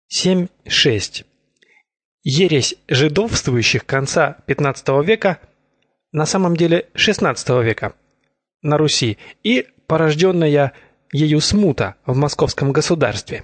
7.6. Ересь жидовствующих конца XV века, на самом деле XVI века, на Руси и порожденная ею смута в московском государстве.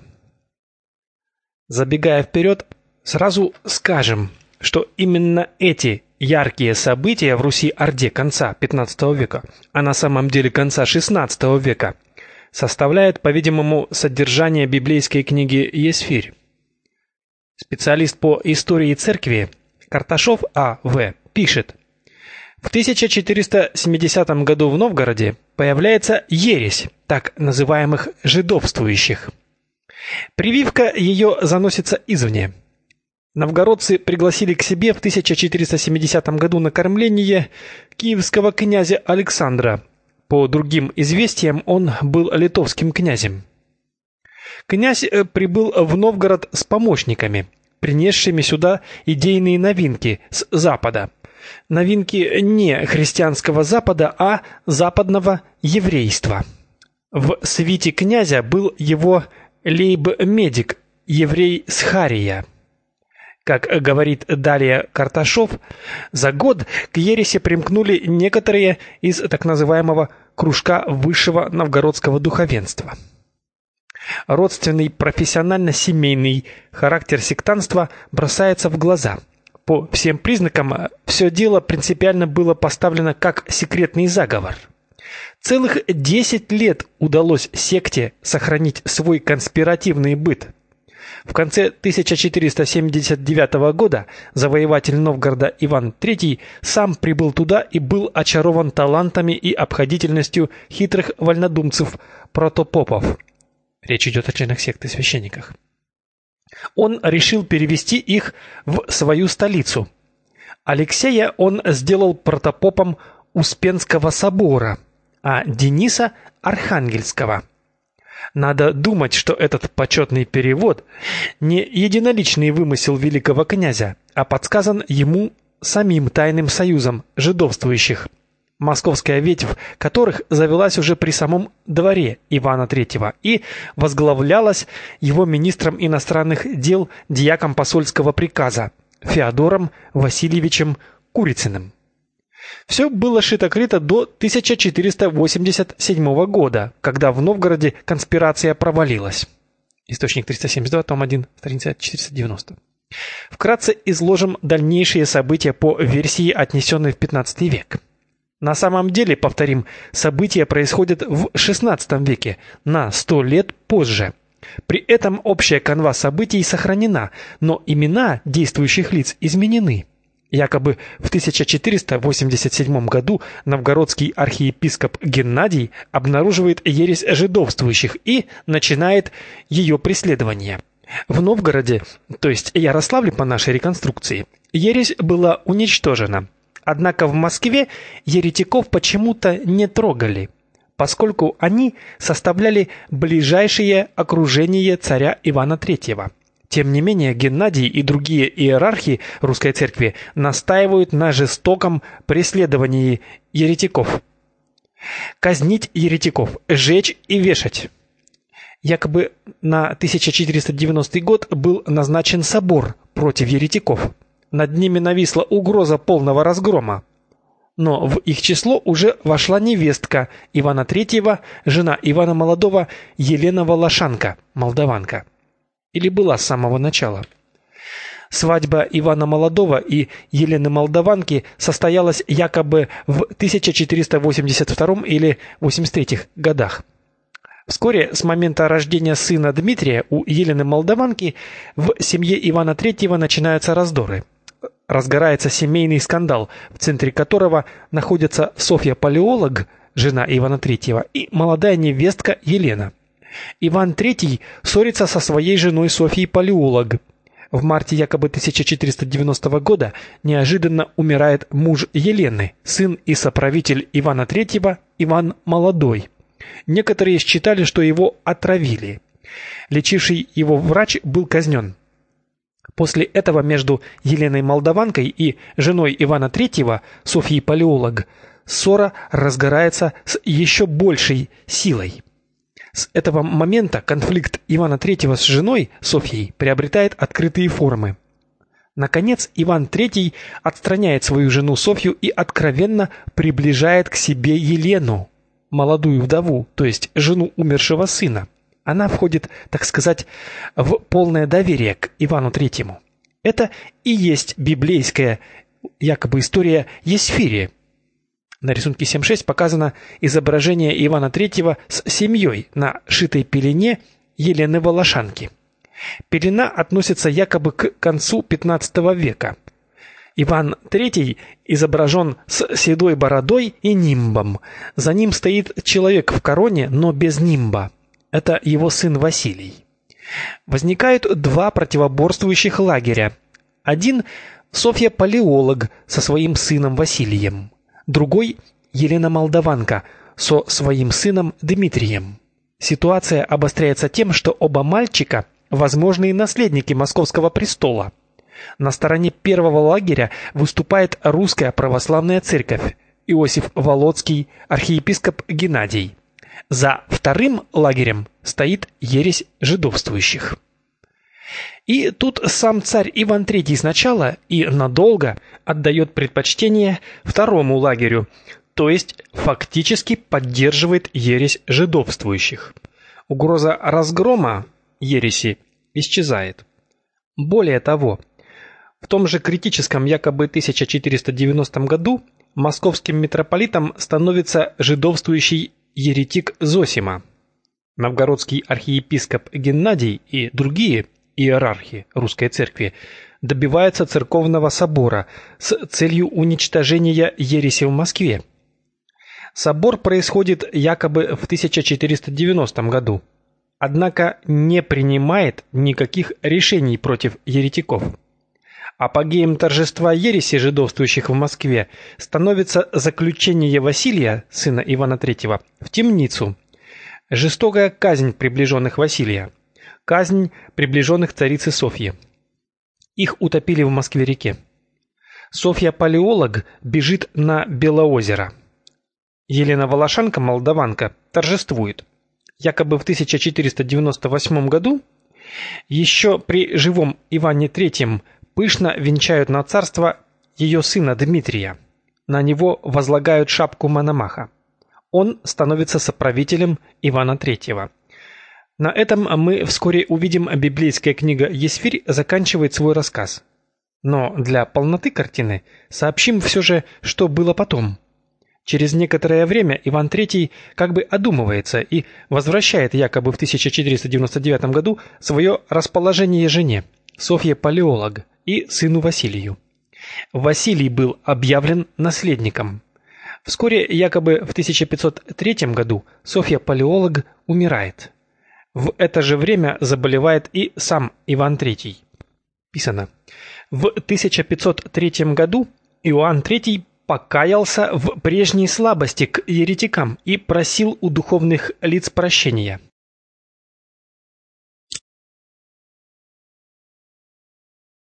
Забегая вперед, сразу скажем, что именно эти яркие события в Руси-Орде конца XV века, а на самом деле конца XVI века, составляют, по-видимому, содержание библейской книги Есфирь. Специалист по истории церкви Карташов А.В. пишет: в 1470 году в Новгороде появляется ересь так называемых жидовствующих. Прививка ее заносится извне. Новгородцы пригласили к себе в 1470 году на кормление киевского князя Александра. По другим известиям, он был литовским князем. Князь прибыл в Новгород с помощниками, принесшими сюда идейные новинки с Запада. Новинки не христианского Запада, а западного еврейства. В свите князя был его лейб-медик, еврей Схария. Как говорит далее Карташов, за год к ереси примкнули некоторые из так называемого кружка высшего новгородского духовенства. Родственный профессионально-семейный характер сектантства бросается в глаза. По всем признакам, все дело принципиально было поставлено как секретный заговор. Целых 10 лет удалось секте сохранить свой конспиративный быт. В конце 1479 года завоеватель Новгорода Иван III сам прибыл туда и был очарован талантами и обходительностью хитрых вольнодумцев-протопопов. Речь идет о членах секты священниках. Он решил перевести их в свою столицу. Алексея он сделал протопопом Успенского собора, а Дениса – Архангельского. Надо думать, что этот почетный перевод не единоличный вымысел великого князя, а подсказан ему самим тайным союзом жидовствующих, московская ветвь которых завелась уже при самом дворе Ивана III и возглавлялась его министром иностранных дел дьяком посольского приказа Феодором Васильевичем Курицыным. Все было шито-крыто до 1487 года, когда в Новгороде конспирация провалилась. Источник 372, том 1, страница 490. Вкратце изложим дальнейшие события по версии, отнесенной в XV век. На самом деле, повторим, события происходят в XVI веке, на 100 лет позже. При этом общая канва событий сохранена, но имена действующих лиц изменены. Якобы в 1487 году новгородский архиепископ Геннадий обнаруживает ересь жидовствующих и начинает ее преследование. В Новгороде, то есть Ярославле по нашей реконструкции, ересь была уничтожена. Однако в Москве еретиков почему-то не трогали, поскольку они составляли ближайшее окружение царя Ивана III. Тем не менее, Геннадий и другие иерархи русской церкви настаивают на жестоком преследовании еретиков. Казнить еретиков, жечь и вешать. Якобы на 1490 год был назначен собор против еретиков. Над ними нависла угроза полного разгрома. Но в их число уже вошла невестка Ивана III, жена Ивана Молодого, Елена Волошанка, молдаванка. Или была с самого начала. Свадьба Ивана Молодого и Елены Молдаванки состоялась якобы в 1482 или 83 годах. Вскоре с момента рождения сына Дмитрия у Елены Молдаванки в семье Ивана III начинаются раздоры. Разгорается семейный скандал, в центре которого находятся Софья Палеолог, жена Ивана III, и молодая невестка Елена. Иван III ссорится со своей женой Софьей Палеолог. В марте якобы 1490 года неожиданно умирает муж Елены, сын и соправитель Ивана III, Иван Молодой. Некоторые считали, что его отравили. Лечивший его врач был казнен. После этого между Еленой Молдаванкой и женой Ивана III, Софьей Палеолог, ссора разгорается с еще большей силой. С этого момента конфликт Ивана III с женой Софьей приобретает открытые формы. Наконец, Иван III отстраняет свою жену Софью и откровенно приближает к себе Елену, молодую вдову, то есть жену умершего сына. Она входит, так сказать, в полное доверие к Ивану III. Это и есть библейская якобы история Есфири. На рисунке 7.6 показано изображение Ивана III с семьей на шитой пелене Елены Волошанки. Пелена относится якобы к концу XV века. Иван III изображен с седой бородой и нимбом. За ним стоит человек в короне, но без нимба. Это его сын Василий. Возникают два противоборствующих лагеря. Один – Софья Палеолог со своим сыном Василием. Другой – Елена Молдаванка со своим сыном Дмитрием. Ситуация обостряется тем, что оба мальчика – возможные наследники Московского престола. На стороне первого лагеря выступает Русская Православная Церковь, Иосиф Волоцкий, архиепископ Геннадий. За вторым лагерем стоит ересь жидовствующих. И тут сам царь Иван III сначала и надолго отдает предпочтение второму лагерю, то есть фактически поддерживает ересь жидовствующих. Угроза разгрома ереси исчезает. Более того, в том же критическом якобы 1490 году московским митрополитом становится жидовствующий еретик Зосима. Новгородский архиепископ Геннадий и другие иерархи русской церкви добиваются церковного собора с целью уничтожения ереси в Москве. Собор происходит якобы в 1490 году, однако не принимает никаких решений против еретиков. Апогеем торжества ереси жидовствующих в Москве становится заключение Василия, сына Ивана III, в темницу. Жестокая казнь приближенных Василия. Казнь приближенных царицы Софьи. Их утопили в Москве-реке. Софья Палеолог бежит на Белоозеро. Елена Волошанка, молдаванка, торжествует. Якобы в 1498 году, еще при живом Иване III, пышно венчают на царство ее сына Дмитрия. На него возлагают шапку Мономаха. Он становится соправителем Ивана III. На этом мы вскоре увидим, библейская книга Есфирь заканчивает свой рассказ. Но для полноты картины сообщим все же, что было потом. Через некоторое время Иван III как бы одумывается и возвращает якобы в 1499 году свое расположение жене, Софье Палеолог, и сыну Василию. Василий был объявлен наследником. Вскоре, якобы в 1503 году, Софья Палеолог умирает. В это же время заболевает и сам Иван III. Писано: в 1503 году Иоанн III покаялся в прежней слабости к еретикам и просил у духовных лиц прощения.